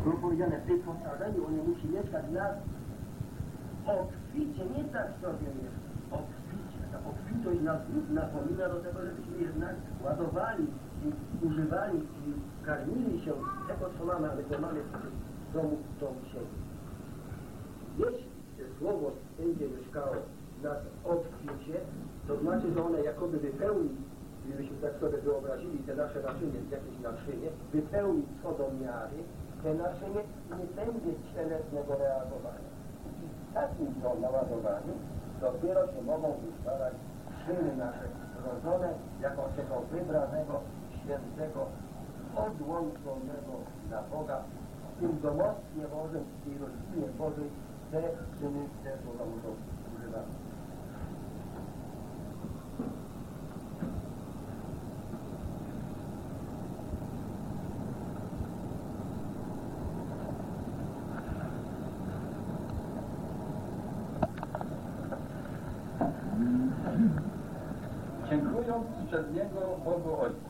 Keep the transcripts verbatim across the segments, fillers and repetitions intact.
Było powiedziane, w tym posadzeniu on musi mieszkać na obficie, nie tak sobie mieszkać, obficie. Ta obfitość nas napomina do tego, żebyśmy jednak ładowali i używali i karmili się tego, co mamy, ale to mamy w domu, w domu siebie. Jeśli to słowo będzie mieszkało w nas obficie, to znaczy, że one jakoby wypełni, gdybyśmy tak sobie wyobrazili te nasze naczynie, jakieś naczynie, wypełni co do miary te naczynie i nie będzie cielesnego reagowania. I w takim to naładowaniu dopiero się mogą wytwarzać czyny nasze rodzone jako tego wybranego, świętego, odłączonego dla Boga w tym domostwie Bożym, w tej rodzinie Bożej te czyny te słowa muszą używać. Dziękując przez Niego Bogu Ojcu.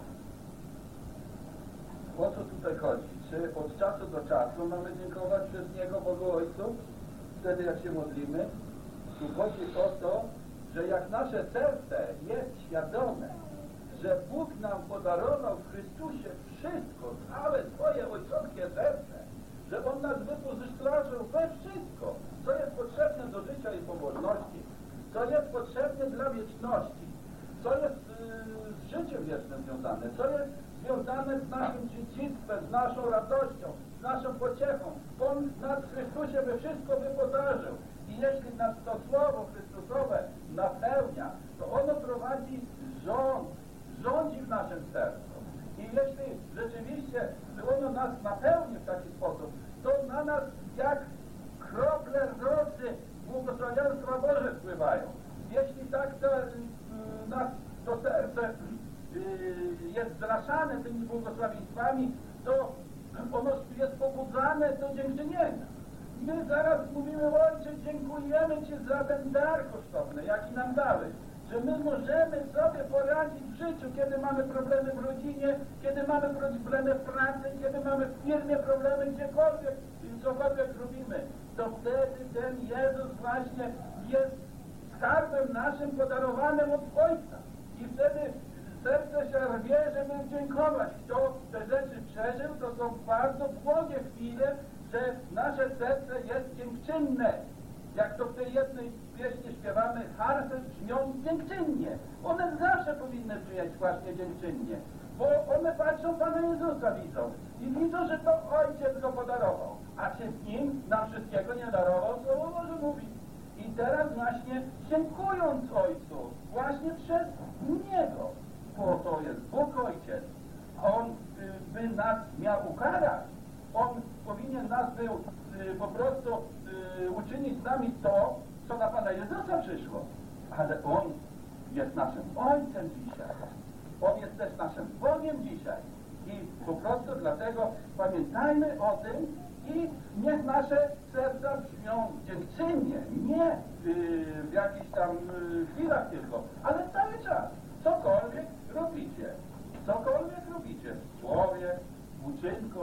O co tutaj chodzi? Czy od czasu do czasu mamy dziękować przez Niego Bogu Ojcu? Wtedy jak się modlimy? Tu chodzi o to, że jak nasze serce jest świadome, że Bóg nam podarował w Chrystusie wszystko, całe swoje ojcowskie serce, że On nas wypożyczał we wszystko, co jest potrzebne do życia i pobożności, co jest potrzebne dla wieczności, co jest yy, z życiem wiecznym związane, co jest związane z naszym dziedzictwem, z naszą radością, z naszą pociechą. On nas w Chrystusie we wszystko wyposażył. I jeśli nas to Słowo Chrystusowe napełnia, to ono prowadzi rząd, rządzi w naszym sercu. I jeśli rzeczywiście ono nas napełni w taki sposób, to na nas jak krople rosy błogosławieństwa Boże wpływają. Jeśli tak to y, nas to serce y, jest zraszane tymi błogosławieństwami, to ono jest pobudzane do dziękczynienia. My zaraz mówimy, Ojcze, dziękujemy Ci za ten dar kosztowny, jaki nam dałeś, że my możemy sobie poradzić w życiu, kiedy mamy problemy w rodzinie, kiedy mamy problemy w pracy, kiedy mamy w firmie problemy, gdziekolwiek i cokolwiek robimy, to wtedy ten Jezus właśnie jest skarbem naszym podarowanym od Ojca. I wtedy serce się rwie, żeby dziękować. Kto te rzeczy przeżył, to są bardzo błogie chwile, że nasze serce jest dziękczynne. Jak to w tej jednej pieśni śpiewamy, harfy brzmią dziękczynnie. One zawsze powinny brzmieć właśnie dziękczynnie, bo one patrzą Pana Jezusa, widzą i widzą, że to Ojciec go podarował. A czy w nim nam wszystkiego nie darował, Słowo Boże mówi. I teraz właśnie dziękując Ojcu, właśnie przez Niego, bo to jest Bóg Ojciec, On y, by nas miał ukarać, On powinien nas był y, po prostu y, uczynić z nami to, co na Pana Jezusa przyszło. Ale On jest naszym Ojcem dzisiaj. On jest też naszym Bogiem dzisiaj. I po prostu dlatego pamiętajmy o tym i niech nasze serca brzmią dziękczynnie, nie yy, w jakichś tam yy, chwilach tylko, ale cały czas. Cokolwiek robicie, cokolwiek robicie w słowie, w uczynku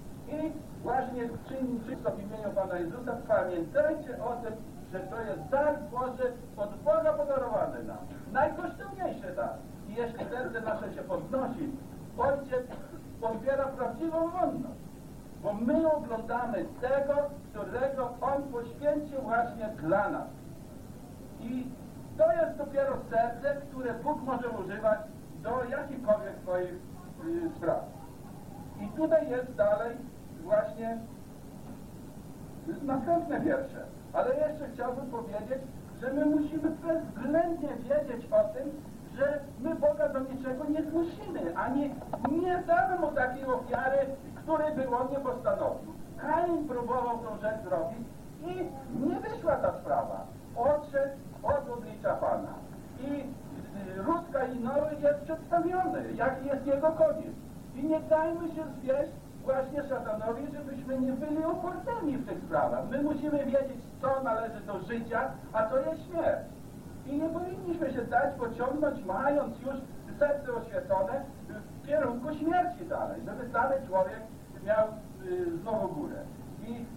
i właśnie czyńcie to w imieniu Pana Jezusa, pamiętajcie o tym, że to jest dar Boży od Boga podarowany nam. Najkosztowniejszy dar. I jeśli serce nasze się podnosi, Ojciec odbiera prawdziwą wolność. Bo my oglądamy tego, którego On poświęcił właśnie dla nas. I to jest dopiero serce, które Bóg może używać do jakichkolwiek swoich y, spraw. I tutaj jest dalej właśnie następne wiersze. Ale jeszcze chciałbym powiedzieć, że my musimy bezwzględnie wiedzieć o tym, że my Boga do niczego nie zmusimy, ani nie damy Mu takiej ofiary, której by On nie postanowił. Kain próbował tą rzecz zrobić i nie wyszła ta sprawa. Odszedł od oblicza Pana. I ród Kainowy jest przedstawiony, jaki jest jego koniec. I nie dajmy się zwieść właśnie szatanowi, żebyśmy nie byli oportuni w tych sprawach. My musimy wiedzieć, co należy do życia, a co jest śmierć. I nie powinniśmy się dać pociągnąć, mając już serce oświecone, w kierunku śmierci dalej, żeby dalej człowiek miał y, znowu górę.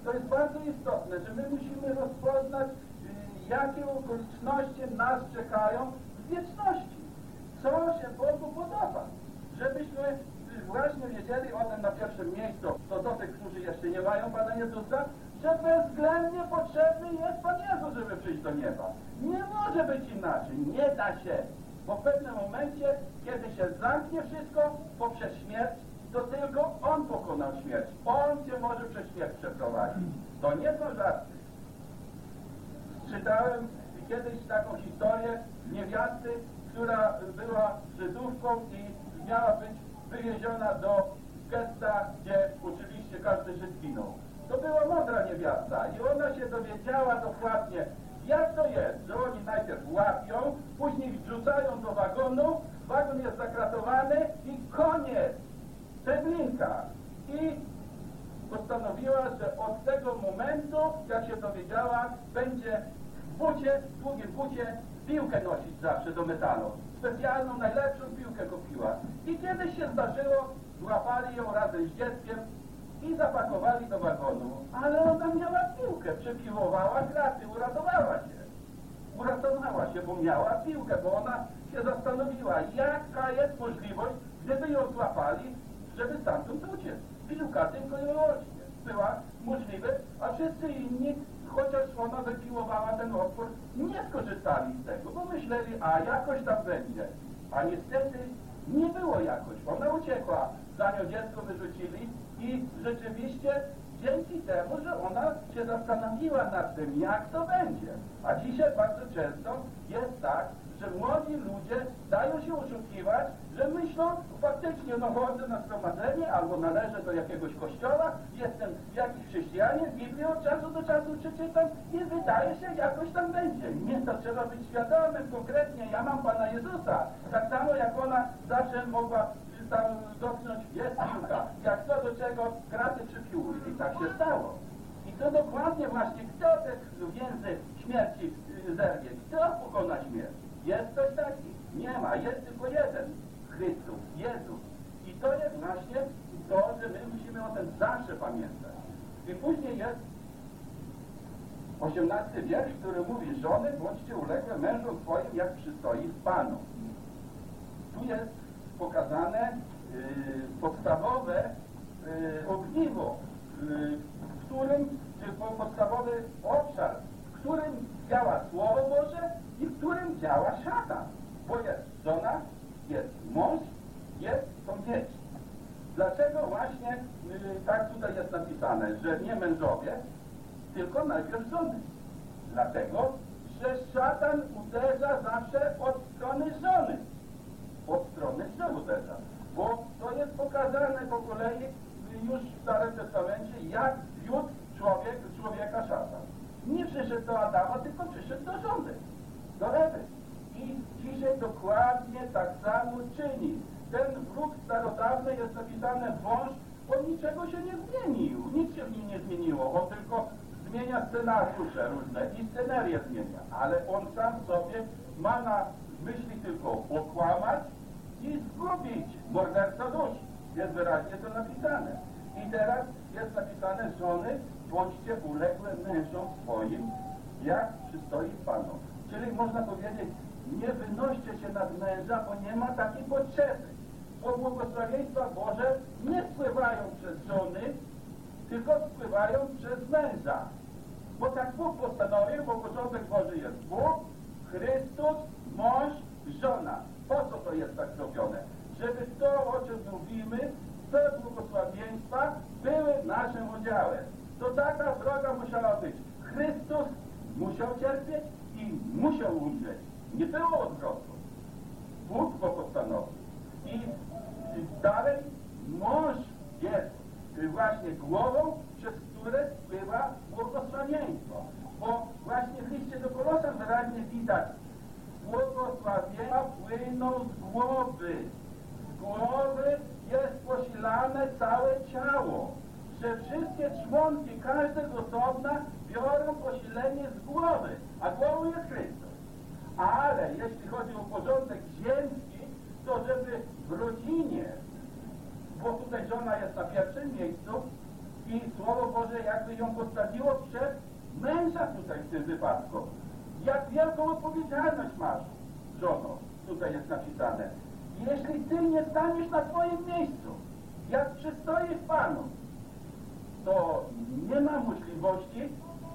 to jest bardzo istotne, że my musimy rozpoznać, y, jakie okoliczności nas czekają w wieczności. Co się Bogu podoba. Żebyśmy y, właśnie wiedzieli o tym na pierwszym miejscu, to do tych, którzy jeszcze nie mają Pana Jezusa, że bezwzględnie potrzebny jest Pan Jezus, żeby przyjść do nieba. Nie może być inaczej, nie da się. Bo w pewnym momencie, kiedy się zamknie wszystko poprzez śmierć, to tylko On pokonał śmierć. On Cię może przez śmierć przeprowadzić. To nie są żarty. Czytałem kiedyś taką historię niewiasty, która była Żydówką i miała być wywieziona do getta, gdzie oczywiście każdy Żyd ginął. To była mądra niewiasta i ona się dowiedziała dokładnie, jak to jest, że oni najpierw łapią, później wrzucają do wagonu, wagon jest zakratowany i koniec, ceglinka. I postanowiła, że od tego momentu, jak się dowiedziała, będzie w bucie, w długim bucie, piłkę nosić zawsze do metalu. Specjalną, najlepszą piłkę kupiła. I kiedyś się zdarzyło, złapali ją razem z dzieckiem i zapakowali do wagonu. Ale ona miała piłkę, przepiłowała kraty, uratowała się. Uratowała się, bo miała piłkę, bo ona się zastanowiła, jaka jest możliwość, gdyby ją złapali, żeby stamtąd uciec. Piłka tylko i wyłącznie była możliwe, a wszyscy inni, chociaż ona wypiłowała ten otwór, nie skorzystali z tego, bo myśleli, a jakoś tam będzie. A niestety nie było jakoś. Ona uciekła, za nią dziecko wyrzucili i rzeczywiście dzięki temu, że ona się zastanowiła nad tym, jak to będzie. A dzisiaj bardzo często jest tak, że młodzi ludzie dają się oszukiwać, że myślą, faktycznie no chodzę na zgromadzenie albo należę do jakiegoś kościoła, jestem jakiś chrześcijanin, Biblię od czasu do czasu przeczytam i wydaje się, jakoś tam będzie. Nie, to trzeba być świadomym, konkretnie, ja mam Pana Jezusa. Tak samo jak ona zawsze mogła tam dotknąć, jest piłka, jak co do czego, kraty przypiłuj. I tak się stało. I to dokładnie właśnie, kto te więzy śmierci zerwie, kto pokona śmierć? Jest ktoś taki? Nie ma, jest tylko jeden. Chrystus, Jezus. I to jest właśnie to, że my musimy o tym zawsze pamiętać. I później jest osiemnasty wiersz, który mówi, żony, bądźcie uległe mężom swoim, jak przystoi w Panu. Tu jest pokazane yy, podstawowe yy, ogniwo, yy, w którym, czy podstawowy obszar, w którym działa Słowo Boże i w którym działa szatan. Bo jest żona, jest mąż, jest, są dzieci. Dlaczego właśnie yy, tak tutaj jest napisane, że nie mężowie, tylko najpierw żony? Dlatego, że szatan uderza zawsze od strony żony. Od strony żony uderza. Bo to jest pokazane po kolei już w Starym Testamencie, jak wiódł człowiek, człowieka szatan. Nie przyszedł do Adama, tylko przyszedł do żony, do Ewy. I dzisiaj dokładnie tak samo czyni. Ten wróg starodawny, jest napisane wąż, on niczego się nie zmienił. Nic się w nim nie zmieniło. On tylko zmienia scenariusze różne i scenerię zmienia. Ale on sam sobie ma na myśli tylko okłamać i zgubić. Morderca dusz. Jest wyraźnie to napisane. I teraz jest napisane, żony, bądźcie uległe mężom swoim, jak przystoi Panu. Czyli można powiedzieć, nie wynoście się nad męża, bo nie ma takiej potrzeby. Bo błogosławieństwa Boże nie spływają przez żony, tylko spływają przez męża. Bo tak Bóg postanowił, bo porządek Boży jest Bóg, Chrystus, mąż, żona. Po co to jest tak zrobione? Żeby to, o czym mówimy, te błogosławieństwa były naszym udziałem. To taka droga musiała być. Chrystus musiał cierpieć i musiał umrzeć. Nie było odwrotu. Bóg go postanowił. I dalej mąż jest właśnie głową, przez które spływa błogosławieństwo. Bo właśnie w liście do Kolosan wyraźnie widać, błogosławieństwa płyną z głowy. Z głowy jest posilane całe ciało. Że wszystkie członki, każdy z osobna biorą posilenie z głowy, a głową jest Chrystus. Ale jeśli chodzi o porządek ziemski, to żeby w rodzinie, bo tutaj żona jest na pierwszym miejscu, i Słowo Boże jakby ją postawiło przed męża tutaj w tym wypadku. Jak wielką odpowiedzialność masz, żono, tutaj jest napisane. Jeśli ty nie staniesz na twoim miejscu, jak przystoi Panu, to nie ma możliwości,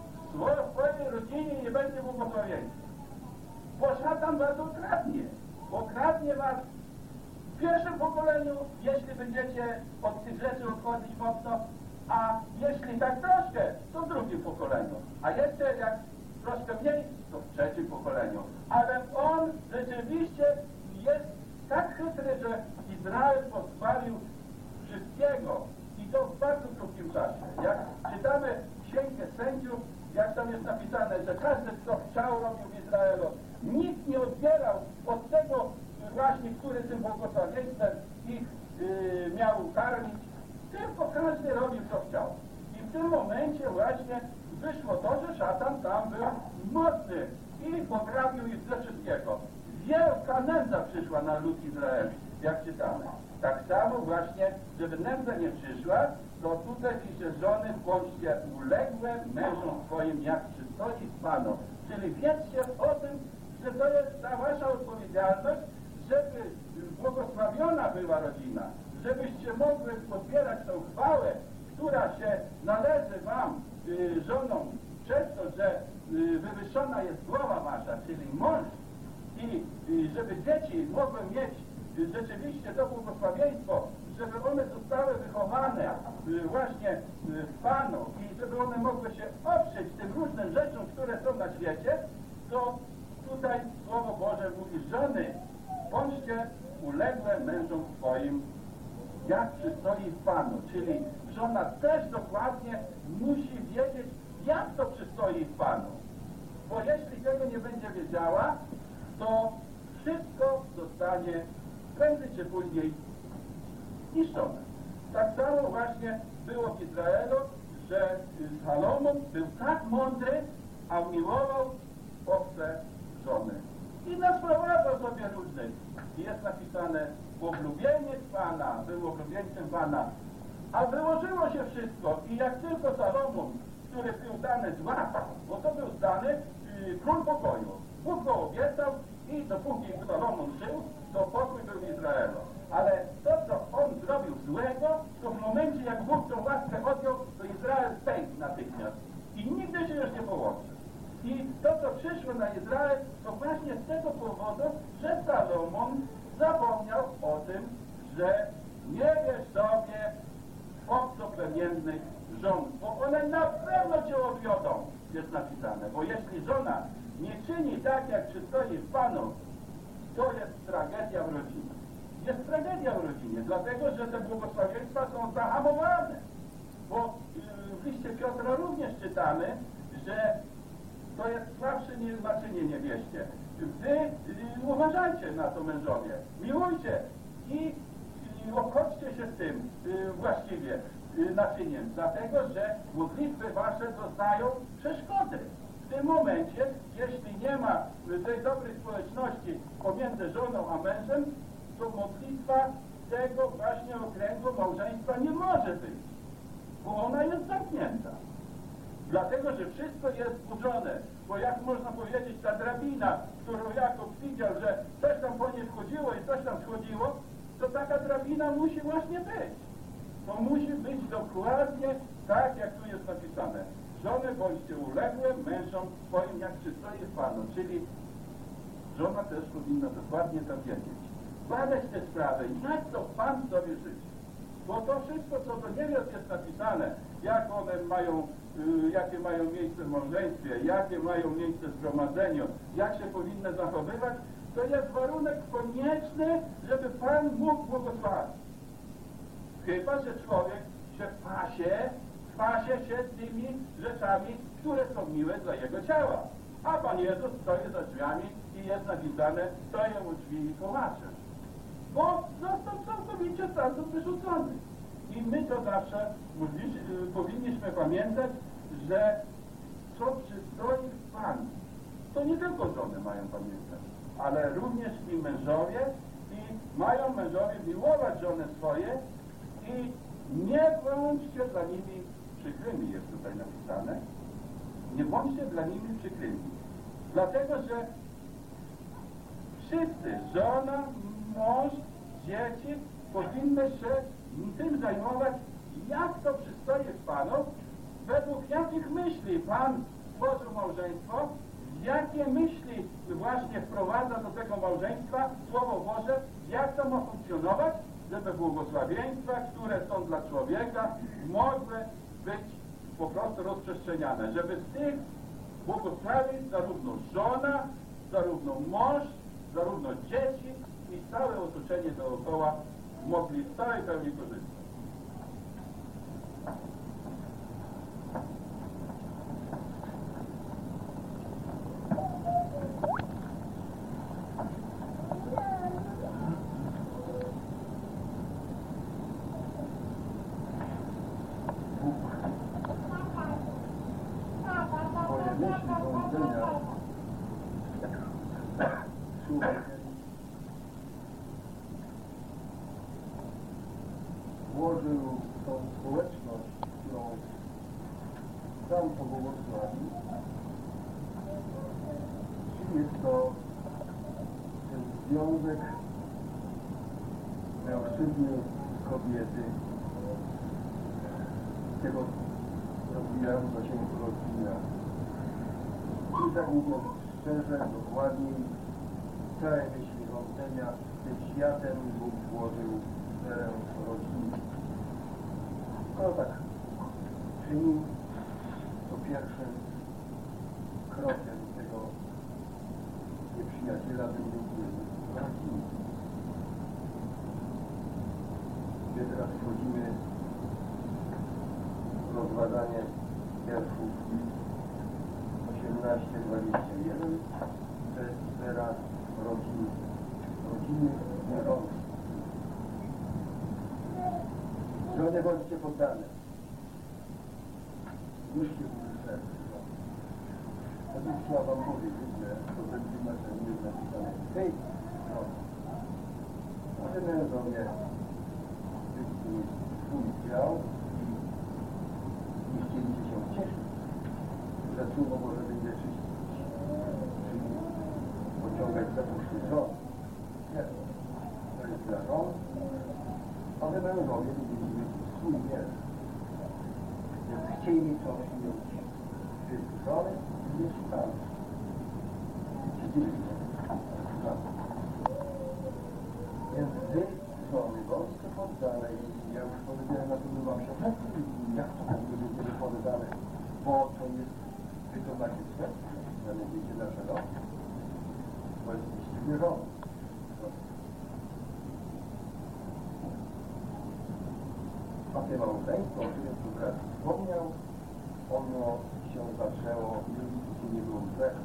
w swojej rodzinie nie będzie błogosławieństwa. Bo szatan was okradnie. Okradnie was w pierwszym pokoleniu, jeśli będziecie od tych rzeczy odchodzić mocno, a jeśli tak troszkę, to w drugim pokoleniu. A jeszcze jak troszkę mniej, to w trzecim pokoleniu. Ale on rzeczywiście jest tak chytry, że Izrael pozbawił wszystkiego i to w bardzo krótkim czasie. Jak czytamy Księgę Sędziów, jak tam jest napisane, że każdy, kto chciał, robił w Izraelu. Nikt nie odbierał od tego właśnie, który tym błogosławieństwem ich yy, miał karmić, tylko każdy robił, co chciał. I w tym momencie właśnie wyszło to, że szatan tam był mocny i pograbił ich ze wszystkiego. Wielka nędza przyszła na lud Izraela, jak czytamy. Tak samo właśnie, żeby nędza nie przyszła, to tutaj pisze żony, bądźcie uległe mężom swoim, jak przystoi Panu. Czyli wiedzcie o tym, że to jest ta wasza odpowiedzialność, żeby błogosławiona była rodzina, żebyście mogły odbierać tą chwałę, która się należy wam, y, żonom, przez to, że y, wywyższona jest głowa wasza, czyli mąż, i y, żeby dzieci mogły mieć y, rzeczywiście to błogosławieństwo, żeby one zostały wychowane y, właśnie y, w Panu i żeby one mogły się oprzeć tym różnym rzeczom, które są na świecie, to tutaj Słowo Boże mówi: żony, bądźcie uległe mężom swoim, jak przystoi Panu. Czyli żona też dokładnie musi wiedzieć, jak to przystoi Panu. Bo jeśli tego nie będzie wiedziała, to wszystko zostanie prędzej czy później zniszczone. Tak samo właśnie było w Izraelu, że Salomon był tak mądry, a miłował obce żony. I nasprowadzał sobie różnych. Jest napisane: oblubieniec Pana, był oblubieńcem Pana. A wyłożyło się wszystko i jak tylko Salomon, który był dany z łapa, bo to był zdany yy, król pokoju. Bóg go obiecał i dopóki Salomon żył, to pokój był w Izraelu. Ale to, co on zrobił złego, to w momencie, jak Bóg tą łaskę odjął, to Izrael pękł natychmiast. I nigdy się już nie połączy. I to, co przyszło na Izrael, to właśnie z tego powodu, że Salomon zapomniał o tym, że nie bierz sobie obcoplemiennych żon, bo one na pewno cię odwiodą, jest napisane. Bo jeśli żona nie czyni tak, jak przystoi Panu, to jest tragedia w rodzinie. Jest tragedia w rodzinie, dlatego, że te błogosławieństwa są zahamowane. Bo w liście Piotra również czytamy, że to jest słabsze naczynie niewieście. Wy y, uważajcie na to, mężowie. Miłujcie i, i obchodźcie się z tym y, właściwie y, naczyniem. Dlatego, że modlitwy wasze doznają przeszkody. W tym momencie, jeśli nie ma tej dobrej społeczności pomiędzy żoną a mężem, to modlitwa tego właśnie okręgu małżeństwa nie może być. Bo ona jest zamknięta. Dlatego, że wszystko jest zbudzone, bo jak można powiedzieć, ta drabina, którą Jakub widział, że coś tam po niej wchodziło i coś tam schodziło, to taka drabina musi właśnie być. To musi być dokładnie tak, jak tu jest napisane. Żony bądźcie uległe mężom swoim, jak przystoi Panu. Czyli żona też powinna dokładnie to wiedzieć. Badać te sprawy, jak to Pan sobie życzy. Bo to wszystko, co do niewiast jest napisane, jak one mają, y, jakie mają miejsce w małżeństwie, jakie mają miejsce w zgromadzeniu, jak się powinny zachowywać, to jest warunek konieczny, żeby Pan mógł błogosławić. Chyba że człowiek się pasie, pasie się z tymi rzeczami, które są miłe dla jego ciała. A Pan Jezus stoi za drzwiami i jest napisane: stoję u drzwi i kołaczę. Bo został całkowicie stamtąd wyrzucony. I my to zawsze powinniśmy pamiętać, że co przystoi Panu, to nie tylko żony mają pamiętać, ale również i mężowie, i mają mężowie miłować żony swoje i nie bądźcie dla nimi przykrymi jest tutaj napisane. Nie bądźcie dla nimi przykrymi. Dlatego, że wszyscy, żona, mąż, dzieci powinny się tym zajmować, jak to przystoi Panu, według jakich myśli Pan stworzył małżeństwo, jakie myśli właśnie wprowadza do tego małżeństwa Słowo Boże, jak to ma funkcjonować, żeby błogosławieństwa, które są dla człowieka, mogły być po prostu rozprzestrzeniane, żeby z tych błogosławień zarówno żona, zarówno mąż, zarówno dzieci i całe otoczenie dookoła mogli w całej pełni korzystać. Moje myśli, pomyślenia człowiek włożył tą społeczność, którą sam pobłogosławił. Czy jest to ten związek mężczyzny i kobiety, tego rozwijająca się rodzina. I tak mówiąc szczerze, dokładniej, całe myśli rządzenia tym światem Bóg włożył w sferę rodziny. No tak, czynił to pierwszym krokiem tego nieprzyjaciela był rodziny. Gdzie teraz wchodzimy w rozważanie wierszów osiemnaście dwadzieścia jeden, to jest sfera rodziny, rodziny mężowej. Żonie bądźcie poddane. Złóżcie mu serce. Ja bym chciał wam powiedzieć, że to będzie nasze nie jest napisane w tej stronie. Może mężowie mieć swój dział i nie chcieliście się cieszyć, że Słowo Boże będzie czyścić, czyli pociągać za puszczy żon. Nie, to jest dla żon, a wy mężowie będziecie mieć swój wiersz. Więc chcieli coś mieć żony i nie szukali. Chcieli Więc wy, żony, bądźcie poddane i ja już powiedziałem na tym wam się jak to będzie poddane, bo to jest wykonanie serca, że nie wiecie dlaczego, bo jesteście wierzone. A te małżeństwo, o którym tu brat wspomniał, ono się zaczęło, jeśli nie było grzech.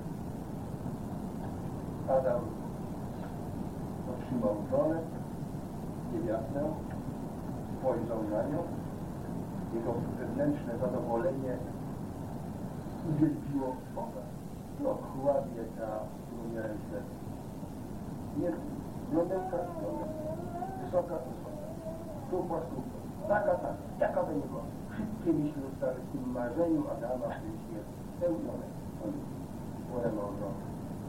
Adam otrzymał żonę, niewiastę, spojrzał na nią, jego wewnętrzne zadowolenie uwielbiło Boga. No, ładnie ta, którą miałem serce. Nie, blondynka, blondynka, wysoka, wysoka, stupła, stupła, taka, taka, jaka by nie była. Wszystkie myśli zostały w tym marzeniu Adama w tym świecie spełnione. Moja małżonka.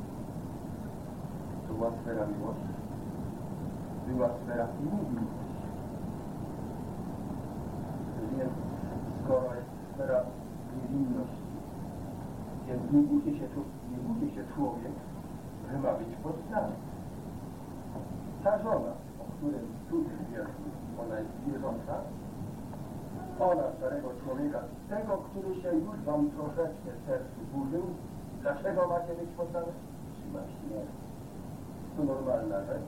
To była sfera miłości. Była sfera miłości. Więc skoro jest sfera niewinności, więc nie bójcie się, nie bójcie się człowiek, że ma być poddany. Ta żona, o której tu wierzę, ona jest wierząca, ona starego człowieka, tego, który się już wam troszeczkę sercu burzył, dlaczego macie być poddane? Trzyma się. To normalna rzecz.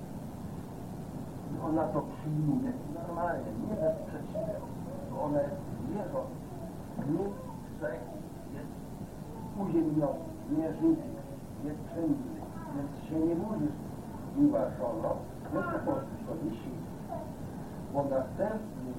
Ona to przyjmuje normalnie, nie bez przeciwnego. Ona jest wierząca. Nie grzech jest uziemniony, nie żywy, jest przędny, więc się nie burzysz. Miła żono, no to po prostu to nie siły. Bo następny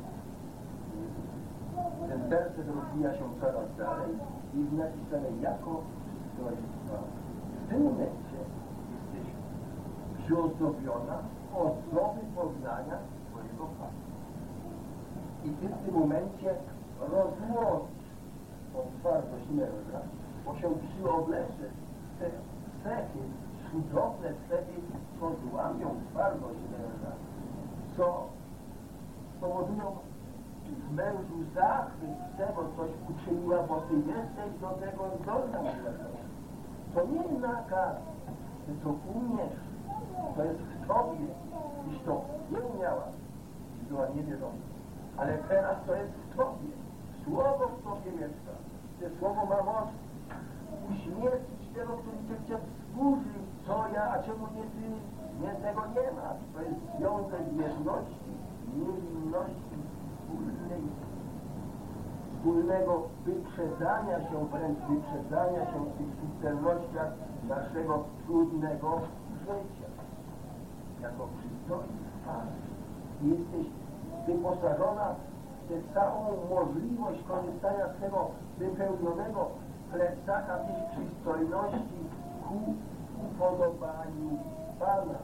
ten werset rozwija się coraz dalej i jest napisane jako przystojstwa. W tym momencie jesteś przyozdobiona ozdoby poznania swojego Pana. I ty w tym momencie rozłożyć tą twardość męża, bo się przyoblecze te cechy, cudowne cechy, co złamią twardość męża, co powodują w mężu zachwyt z tego, coś uczyniła, bo ty jesteś do tego zdolna. To nie nakaz, ty to umiesz, to jest w tobie, iż to nie umiała, i była niewierząca. Ale teraz to jest w tobie, słowo w tobie mieszka. To słowo ma moc uśmiercić tego, który cię chce wzburzy, co ja, a czemu nie ty, nie tego nie masz. To jest związek wierności, niewinności, wspólnej, wspólnego wyprzedzania się, wręcz wyprzedzania się w tych subtelnościach naszego trudnego życia. Jako przystojny Pan jesteś wyposażona w tę całą możliwość korzystania z tego wypełnionego plecaka tych przystojności ku upodobaniu Pana.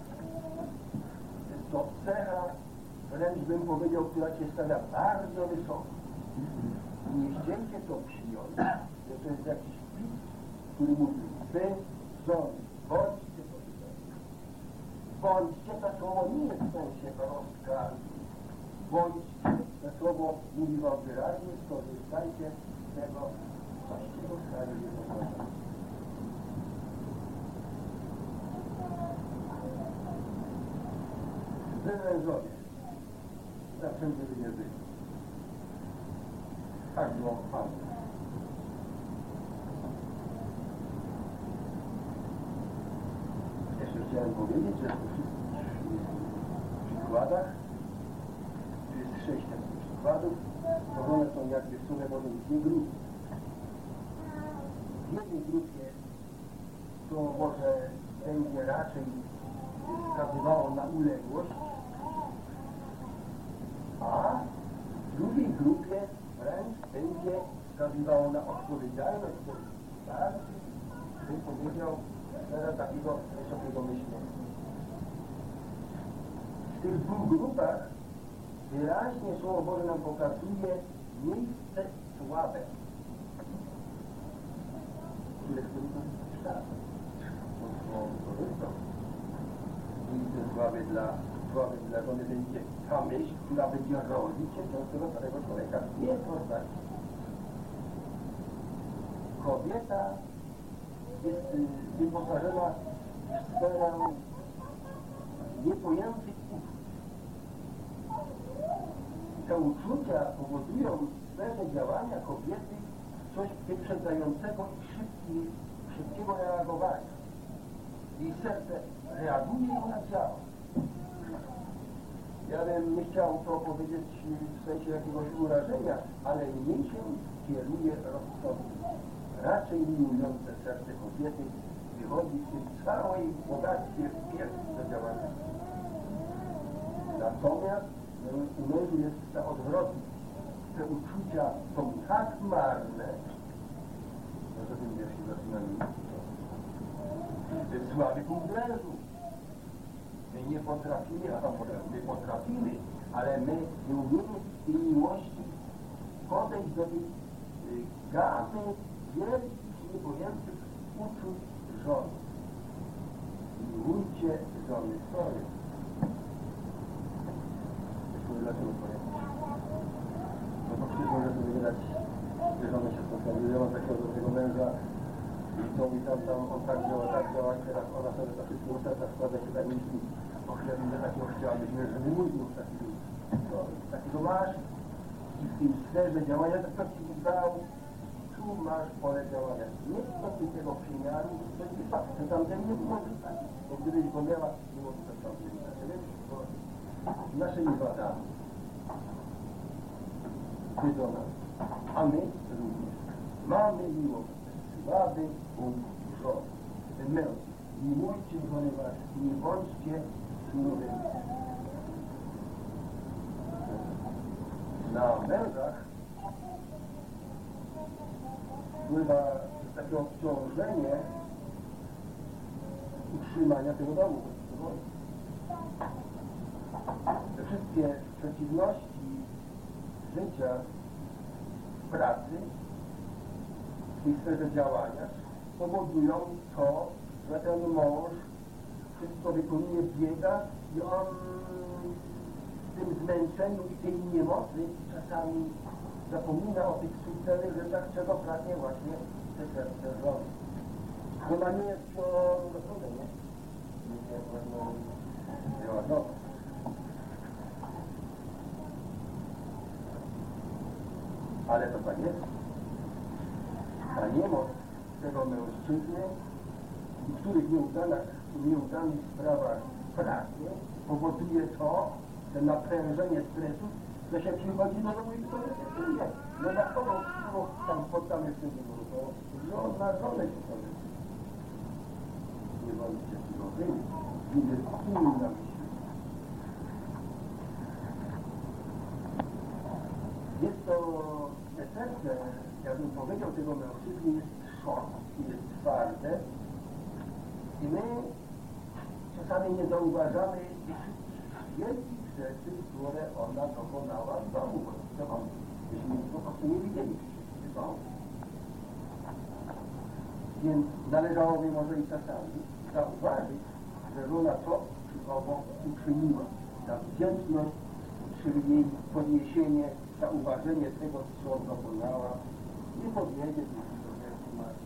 Jest to cecha, wręcz bym powiedział, która cię stawia bardzo wysoko. Nie chcieliście to przyjąć, że to jest jakiś wpis, który mówi, wy, żony, bądźcie to wybrani. Bądźcie, to słowo nie jest w sensie rozkazu. Bądźcie, to słowo mówi wam wyraźnie, skorzystajcie z tego, coście dostali nie potrzeba. Wy mężowie, za wszędzie by nie byli. Tak było Pan. Jeszcze chciałem powiedzieć, że w wszystkich przykładach, tu jest sześć takich przykładów, to one są jakby w sumie może dwie grupy. W jednej grupie to może będzie raczej wskazywało na uległość, a w drugiej grupie wręcz będzie wskazywało na odpowiedzialność, to jest bardziej, bym powiedział, dla takiego wysokiego myślenia. W tych dwóch grupach wyraźnie Słowo Boże nam pokazuje miejsce słabe, które chcemy przeczytać. Miejsce słabe dla, słabe dla żony będzie ta myśl, która będzie rodzić się do tego starego człowieka. Nie to tak. Kobieta jest wyposażona w sferę niepojętych uczuć. Te uczucia powodują w sferze działania kobiety coś wyprzedzającego i szybki, szybkiego reagowania. Jej serce reaguje i ona działa. Ja bym nie chciał to powiedzieć w sensie jakiegoś urażenia, ale mnie się kieruje rozsądnie. Raczej miłujące serce kobiety wychodzi w tym całej bogactwie wpierw do działania. Natomiast u mężu jest ta odwrotność. Te uczucia są tak marne, że tym wierszu zaczynamy jest słaby punkt mężu. My nie potrafimy, a tam my potrafimy, ale my nie umiemy w tej miłości podejść do tej gamy wielkich, niepojętych uczuć żony. Miłujcie żony swoje. Dlaczego pojechać? No bo przecież może sobie wydać, że żony się spotkali. Ja mam takiego dobrego męża i to mi tam, tam, on tak działa, tak działa i teraz ona sobie na wszystkim sercach składa się tak myśli. Ochlebnie takiego chciałabyś, że nie mój duch taki był. No, takiego masz i w tej sferze działania, tak to ci dał, tu masz pole działania. Nie stosuj tego przymiaru, to jest fakt, że tamten nie może tak. Bo gdybyś go miała, nie może to tamten tak. Naszymi wadami Ty do nas, a my również mamy miłość, słaby punkt żony. Mężczyzn, miłujcie żony wasze i nie bądźcie surowymi. Na mężach wpływa takie obciążenie utrzymania tego domu. Te wszystkie przeciwności życia pracy, w tej sferze działania powodują to, że ten mąż wszystko wykonuje, biega i on w tym zmęczeniu i tej niemocy czasami zapomina o tych subtelnych rzeczach, czego pragnie właśnie te serce żony. Ona nie jest gotowe, nie? Nie jest pewno no. Ale to tak jest. Ta niemoc tego mężczyzny, w których nieudanych, nieudanych sprawach pragnie, powoduje to, że naprężenie stresu, że się przychodzi do domu i kto nie jest. No na kogo tam spotkamy w tym dniu, to żona żonę się sobie. Nie wolicie filozofii, nie inna myśl. Jest to te serce, ja bym powiedział, tego mężczyzny jest szorstkie, jest twarde i my czasami nie zauważamy tych wielkich rzeczy, które ona dokonała w domu, bo to myśmy po prostu nie widzieli w domu. Więc należałoby może i czasami zauważyć, że żona to czy owo uczyniła. Ta wdzięczność, czyli jej podniesienie, zauważenie tego, co dokonała, nie powiedzieć, że tu masz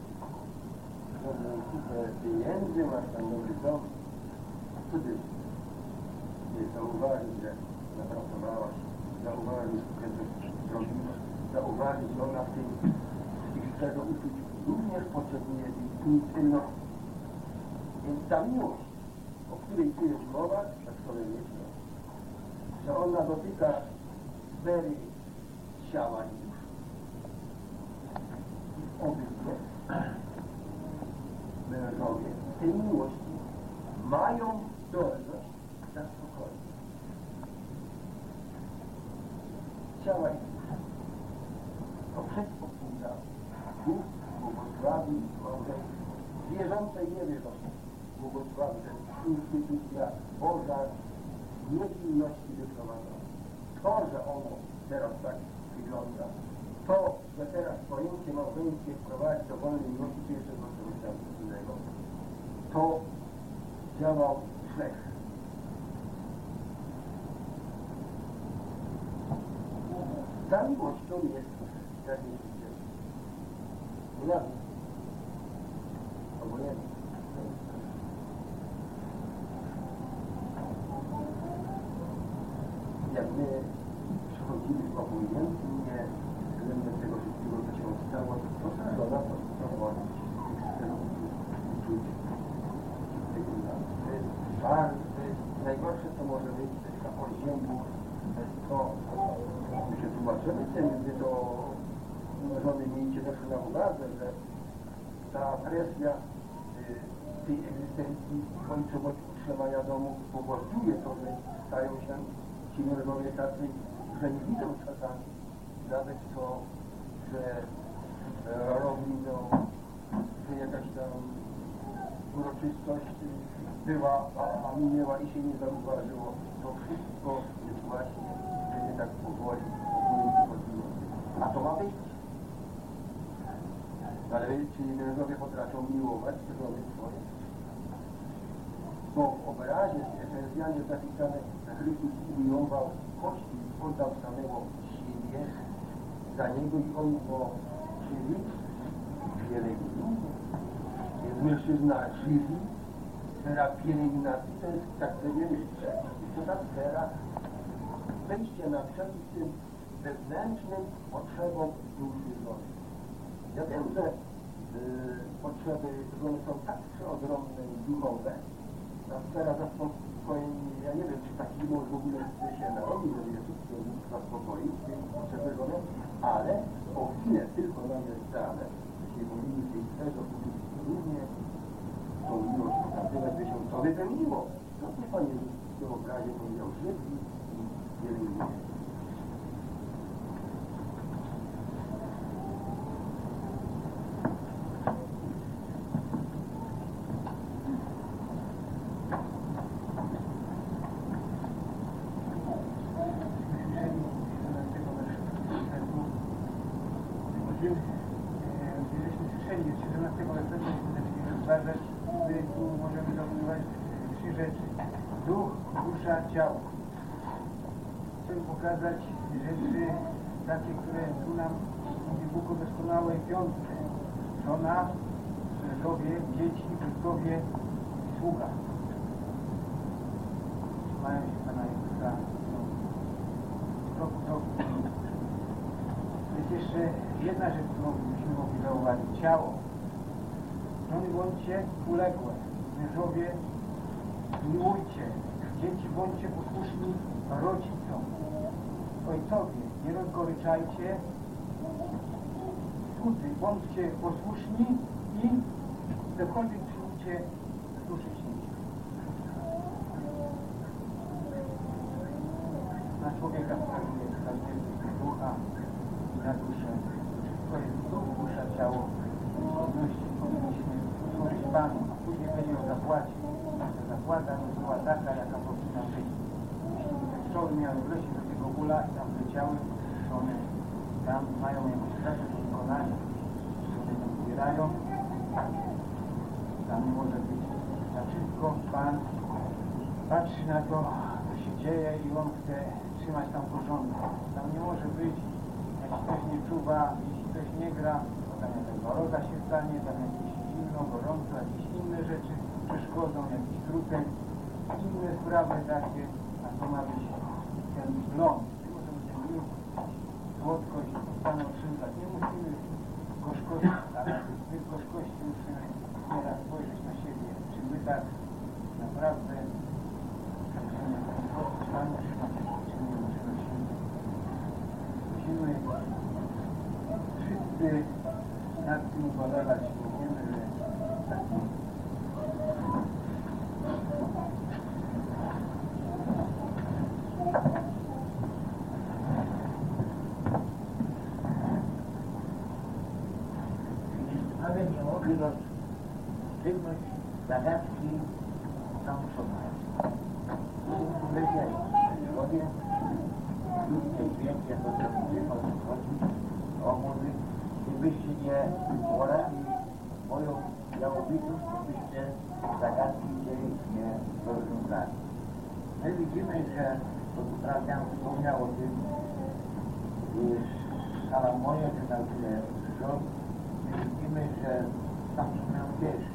kupę pieniędzy, masz tam dobry dom. Wtedy nie zauważyć, że napracowałaś, zauważyć, że coś zrobiła, zauważyć, że ona w tym, w tych sferze uczuć również potrzebuje intymności. Więc ta miłość, o której tu jest mowa, tak sobie myślę, że ona dotyka sfery ciała i duszy. I obydwie mężowie tej miłości mają zdolność zaspokojenia ciała i duszy. To wszystko współdziała. Bóg błogosławi małżeństwo. Wierzące i niewierzące błogosławi. To jest instytucja Boża niewinności wyprowadzona. To, że ono teraz tak wygląda, to, że teraz pojęcie małżeńskie wprowadzi do wolnej miłości pierwszego innego, to działał grzech. Za miłością jest, jak nie widzę, nienawiść. Obojętnie. Jak my przechodzimy obojętnie względem tego wszystkiego, co się stało, to żona powodzi uczuć. To jest bardzo, najgorsze co może być, to jest ta podzięku, to jest to, my się tłumaczymy z tym, gdy to żony miejcie też na uwadze, że ta presja y, tej egzystencji końcowości utrzymania domu powoduje to, że stają się ci mężowie tacy, że nie widzą czasami nawet to, że e, robi, no, że jakaś tam uroczystość była, a, a minęła i się nie zauważyło. To wszystko jest właśnie, żeby tak powoli ogólnie chodziło. A to ma być. Ale czy mężowie potrafią miłować żony swoje? Bo w obrazie w Efezjan jest napisane, że Chrystus umiłował Kościół, oddał samego siebie za niego i on go żywi, pielęgnuje. Jest mężczyzna żywi, sfera pielęgnacji, to jest, tak wiemy, to ta sfera wejście naprzeciw tym wewnętrznym potrzebom duszy żony. Ja wiem, że y, potrzeby żony są tak przeogromne i duchowe, ta sfera zaspokojenia, ja nie wiem, czy taki mąż w ogóle się narodzi, żeby je wszystkie zaspokoić, tym potrzeby żony, ale o chwilę tylko nam jest dane, że się wolimy w tej sferze uczuć równie tą miłość pokazywać, by się to wypełniło. No to Panie w tym obrazie powiedział żywi i pielęgnuje. którym e, żeśmy słyszeli od siedemnastego wersetu, zaczęli rozważać, my tu możemy zauważyć trzy rzeczy. Duch, dusza, ciało. Chcę pokazać rzeczy takie, które tu nam mówi Bóg o doskonałej piątce. Żona, mężowie, dzieci, wujkowie i sługa. Mają się Pana Jezusa z roku w roku. Jest jeszcze jedna rzecz, którą musimy mogli zauważyć. Ciało. Żony bądźcie uległe. Mężowie miłujcie. Dzieci bądźcie posłuszni rodzicom. Ojcowie, nie rozgoryczajcie. Słudzy, bądźcie posłuszni i cokolwiek czyncie z duszy śnicie. Na człowieka wskazuje wskazuje ducha i na duszę. Wszystko jest duch, dusza, ciało. Odności powinniśmy służyć Panu, a później będzie o zapłacie. Nasza zapłata nie była taka, jaka powinna być. Jeśli te pszczoły miały wlecieć do tego ula i tam wleciały, to one tam mają jakąś pracę do wykonania. One tam zbierają. Tam nie może być. Na wszystko Pan patrzy na to, co się dzieje i On chce trzymać tam porządek. Tam nie może być, jak ktoś nie czuwa, jeśli ktoś nie gra, to tam jakaś moroza się stanie, tam jakieś zimno, gorąco, jakieś inne rzeczy przeszkodzą, jakiś trupek, inne sprawy takie, a to ma być ten blond. Nie możemy się mieć słodkość, Pana otrzymać. Nie musimy gorzkości, ale z gorzkości musimy nieraz spojrzeć na siebie. Czy my tak naprawdę musimy Panu trzymać, czy nie musimy się. Musimy wszyscy nad tym ubolewać. Wiemy, że tak jest. Ale nie mogli rozstrzygnąć zagadki Samsona. Powiedzieli, że ludzkie zdjęcie, to co mówimy, o co chodzi, on mówi, gdybyście nie woleli moją jałowitą, to byście zagadki tej nie rozwiązali. My widzimy, że to Trajan wspomniał o tym, iż Salamonie wynalazuje rząd. My widzimy, że Samson miał wiersz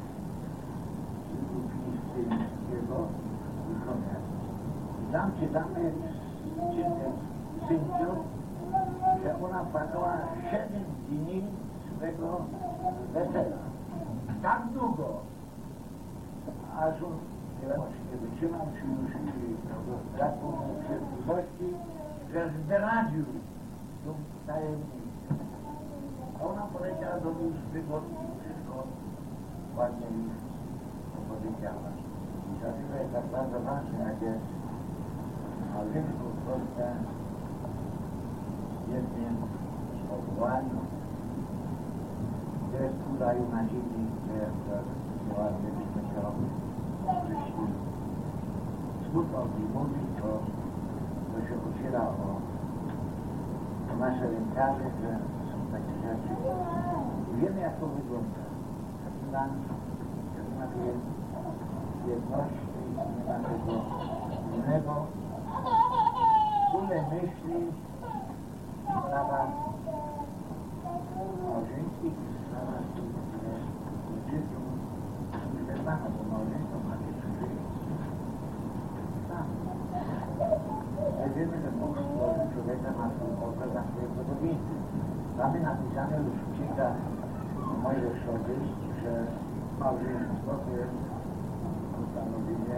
jego wykonania. I tam czytamy w księdze sędziów, że ona płakała siedem dni swego wesela. Tak długo, aż on nie wytrzymał, czy już brakło mu cierpliwości, że zdradził tą tajemnicę. Ona poleciała do mnie z wygodki, wszystko ładnie już opowiedziała. I dlatego jest tak bardzo ważne, jak jest małżeństwo w Polsce jednym z powołaniu, jest tutaj na ziemi, gdzie ładnie byśmy się jeśli smutno o tym mówi, to, to się ociera o, o nasze rękawy, że są takie rzeczy. I wiemy, jak to wygląda. Zaczyna, zaczyna tu jest jedność, nie ma tego innego. Wspólne myśli w sprawach małżeńskich, w sprawach życiu, które mamy, bo małżeństwo ma się przeżyć. My wiemy, że Bóg stworzył człowieka na swój obraz, na swoje podobieństwo. Mamy napisane już w księgach mojżeszowych, że małżeństwo to jest postanowienie.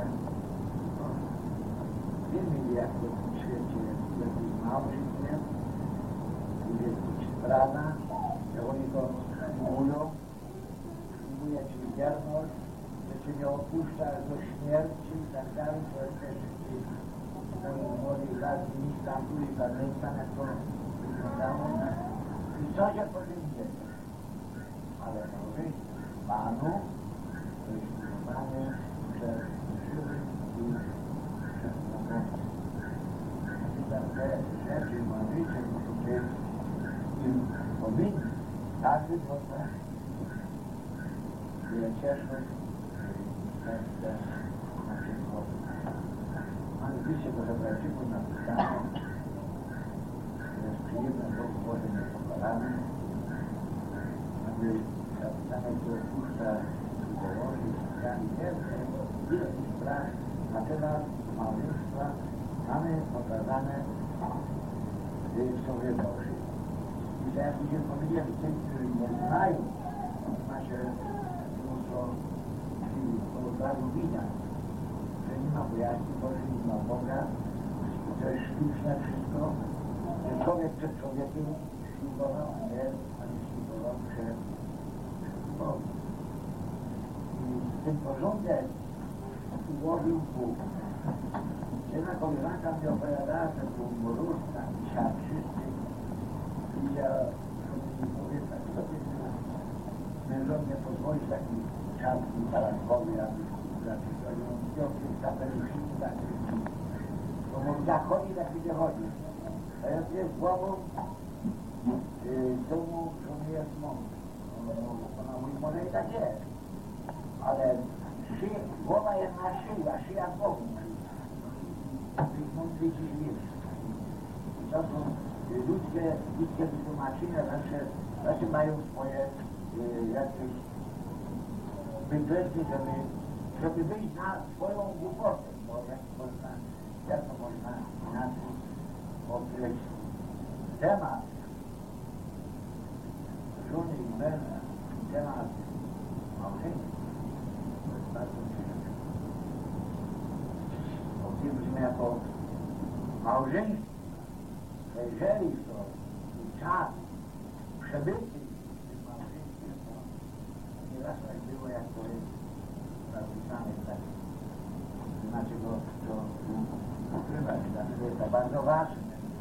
Wiemy, jak to w tym świecie jest małżeństwo, ludzie się strada, że oni to przyjmują, przyjmuje ci wierność, że cię nie opuszcza do śmierci i tak dalej, to jest też moich młodych lat, nic tam tu i pamiętam, jak to wyglądało. I co się powinien? Ale małżeństwo Panu to jest budowane przez żyły i przez pomocy. I te rzeczy małżeństwa muszą być im powinny każdy proces się cieszy, że na przykład mamy życie do Hebrajczyków napisane, że jest przyjemne Bóg Boże niepokalany, aby zapisane, które puszcza ideologii, socjalnie wielkie, ile tych spraw na temat małżeństwa mamy pokazane w Słowie Bożym. I że jak ludzie powiedzieli, tym, którzy nie znają, macie mnóstwo chwili, to od razu widać, że nie ma bojaźni Bożej, nie ma Boga, to jest sztuczne wszystko, że człowiek przed człowiekiem ślubował, a nie, a nie ślubował przed Bogiem. I ten porządek ułożył Bóg. Jedna koleżanka mi opowiadała, że był mróżka, dzisiaj wszyscy widziała, że mi powiedzmy, co ty mężom nie pozwolić taki czapki talankowy, aby znaczy, to ją zdjął kapeluszyki, tak to może jak chodzi, tak będzie chodzić. A jak jest głową yy, domu, że nie jest mąż. Ona mówi, może i tak jest. Ale szy, głowa jest na szyi, a szyja z Bogiem. Tych mądrych i wiesz. To są ludzkie, ludzkie wytłumaczenia, zawsze, zawsze mają swoje y, jakieś wybrzeżnie, żeby, żeby wyjść na swoją głupotę, bo jak można, jak to można inaczej określić. Temat żony i męża, temat małżeństwa, to jest bardzo ciężkie. Mówimy jako małżeństwo, że jeżeli to czas przebyty w tym małżeństwie, to nieraz tak było, jak to jest napisane, tak, dlaczego to ukrywać, dlaczego jest to bardzo ważne,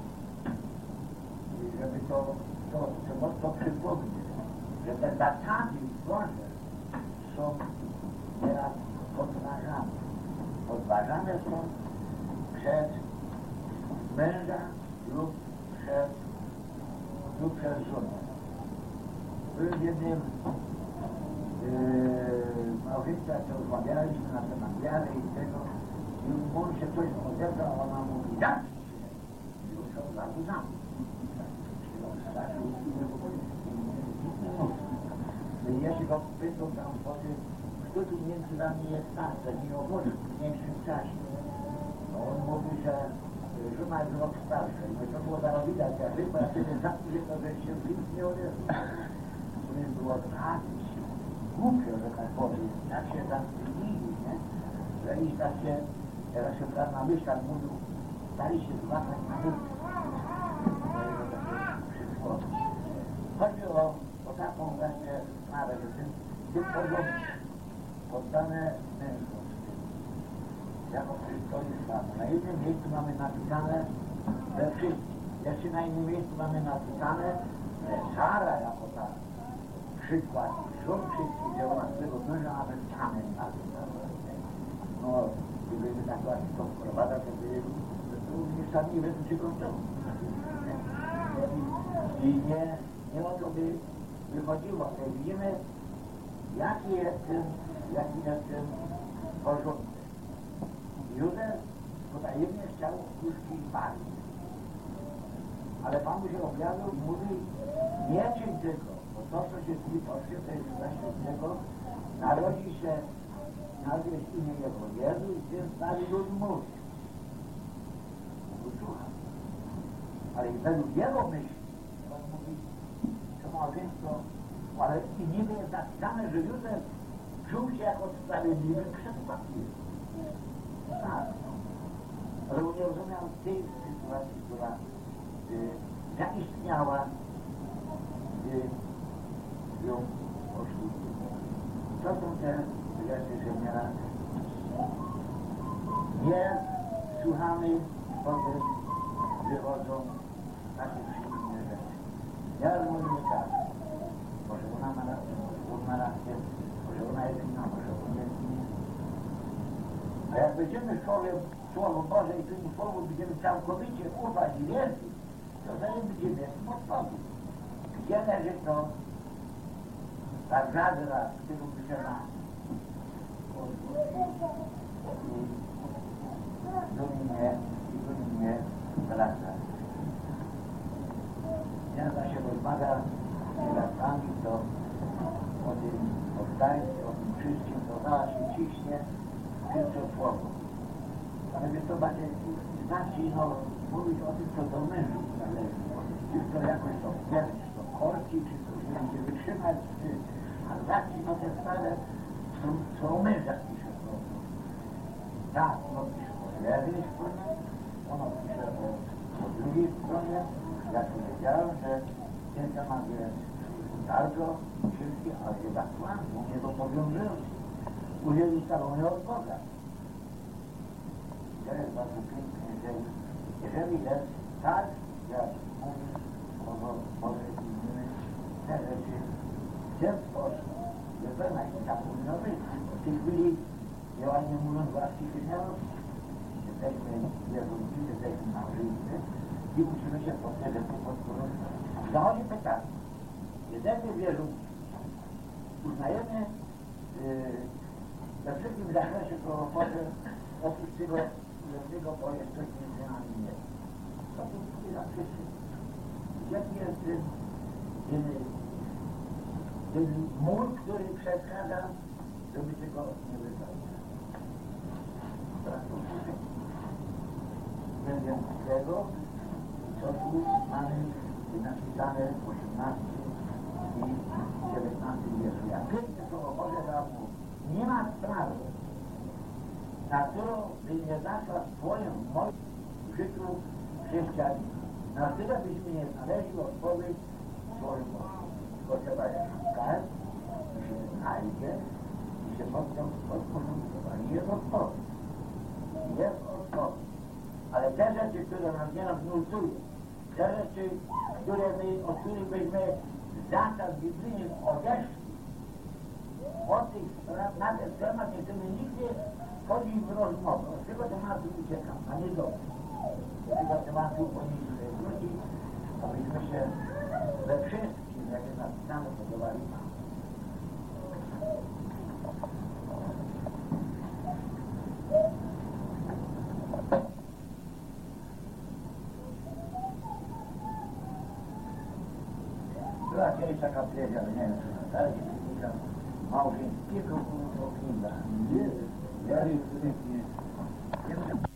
i żeby to, to, to, to przypomnieć, że te zasady Boże są nieraz podważane. Podważane są przez męża lub przez, lub przez żonę. Byłem w jednym yy, małżeństwie, co rozmawialiśmy na temat wiary i tego, i mówi się coś odebrał, a ona mówi, dać się! I już od razu za mną. I ja się go pytam, tam powiem, kto tu między nami jest starszy, nie obchodzi w mniejszym czasie. No on mówi, że żona jest rok starsza i to było zaraz widać, jak ryba, ja sobie zamknę, to że się nic nie odezwał. To mi było tak głupio, że tak powiem, jak się tam zmienili, nie? Że i tak się, teraz się prawna myśl, tak mówił, stali się zwracać na myśl. Chodzi o, o taką właśnie sprawę, że tym, tym porządkiem poddane mężczyzn, jako przystojnictwa. Na jednym miejscu mamy napisane we wszystkich. Jeszcze na innym miejscu mamy napisane, że Sara jako ta przykład żon wszystkich, że ona swego męża nawet samym nazywała. No, gdyby tak właśnie to wprowadzać, to by również sami wiedzą, czy kończą. I nie, nie o to by wychodziło, ale widzimy, jaki jest ten, jaki jest ten porządek. Józef potajemnie chciał puszki palić. Ale Pan mu się objawił i mówi, nie czyń tego, bo to, co się z nim poszło, to jest właśnie z tego, narodzi się, nazwiesz imię Jego Jezu i tym stali lud mówi. Słucham. Ale według Jego myśli, on mówi, to małżeństwo, ale i niby jest napisane, że Józef czuł się jako sprawiedliwy przed papierem. Tak. Ale on nie rozumiał tej sytuacji, która y, zaistniała, gdy ją poszli. To są te rzeczy, że nieraz nie słuchamy, potem wychodzą takie przyjemne rzeczy. Ja mówię tak, może ona ma rację, może on ma rację, może ona jest inna, może on jest inny. A jak będziemy słowem, Słowo Boże i temu Słowu będziemy całkowicie ufać i wierzyć, to zanim będziemy w odpowiedzi. Gdzie leży to ta żadra, którą wyciąga do mnie i do mnie wraca. Ja się rozmawia z latami, to o tym oddańcu, o tym wszystkim, to zaraz się ciśnie tylko słowo. Ale wiesz to bardziej znaczy, no, mówić o tym, co do mężów należy. Czy to jakoś to wpierć, to korci, czy coś będzie wytrzymać, czy... A zacznij no te stare, co, co o mężach pisze. No. Tak, no pisze o jednej stronie, ono pisze o, o drugiej stronie. Ja powiedziałem, że ten temat jest bardzo ciężki, ale jednak plan, bo nie zobowiązujący. Udzieli stanowienia od Boga. To jest bardzo pięknie, że jeżeli jest tak, jak mówisz, może, może innymi te rzeczy w ten sposób, że pewna i tak powinno być. W tej chwili, ja ładnie mówiąc, łaski się nie robi. Jesteśmy wierzący, jesteśmy małżeństwem i musimy się powtórzyć po podporządku. Zachodzi pytanie. Jesteśmy wierzący. Uznajemy we wszystkim zakresie prorokowy oprócz tego jednego, bo jest coś między nami nie. To jest za wszystkim. Jaki jest ten, ten, ten mur, który przeszkadza, żeby tego nie wypełnić. Teraz posłuchaj. Będzie tego, co tu mamy napisane w osiemnastym i dziewiętnastym wierszu. Jak pięknie słowo Boże dał mu, nie ma sprawy, na którą by nie zaszła swoją moc w życiu chrześcijanina. Na tyle byśmy nie znaleźli odpowiedź swoją moc. Tylko trzeba je szukać i się znajdzie i się potem odpowiedzieć. Jest odpowiedź. Jest odpowiedź. Ale te rzeczy, które nas nie nas nurtują, te rzeczy, które my, od których byśmy zasad biblijnych odeszli, o tych, na ten temat nie chcemy nigdy wchodzić w rozmowę. Z tego tematu uciekam, a nie dobrze. Z tego tematu powinniśmy wrócić, abyśmy się we wszystkim, jak jest napisane, podobali Panu. Była kiedyś taka pieśń, ale nie wiem, czy na dalej się wynika małżeńskiego krótkiego. Nie, ja nie, nie, nie.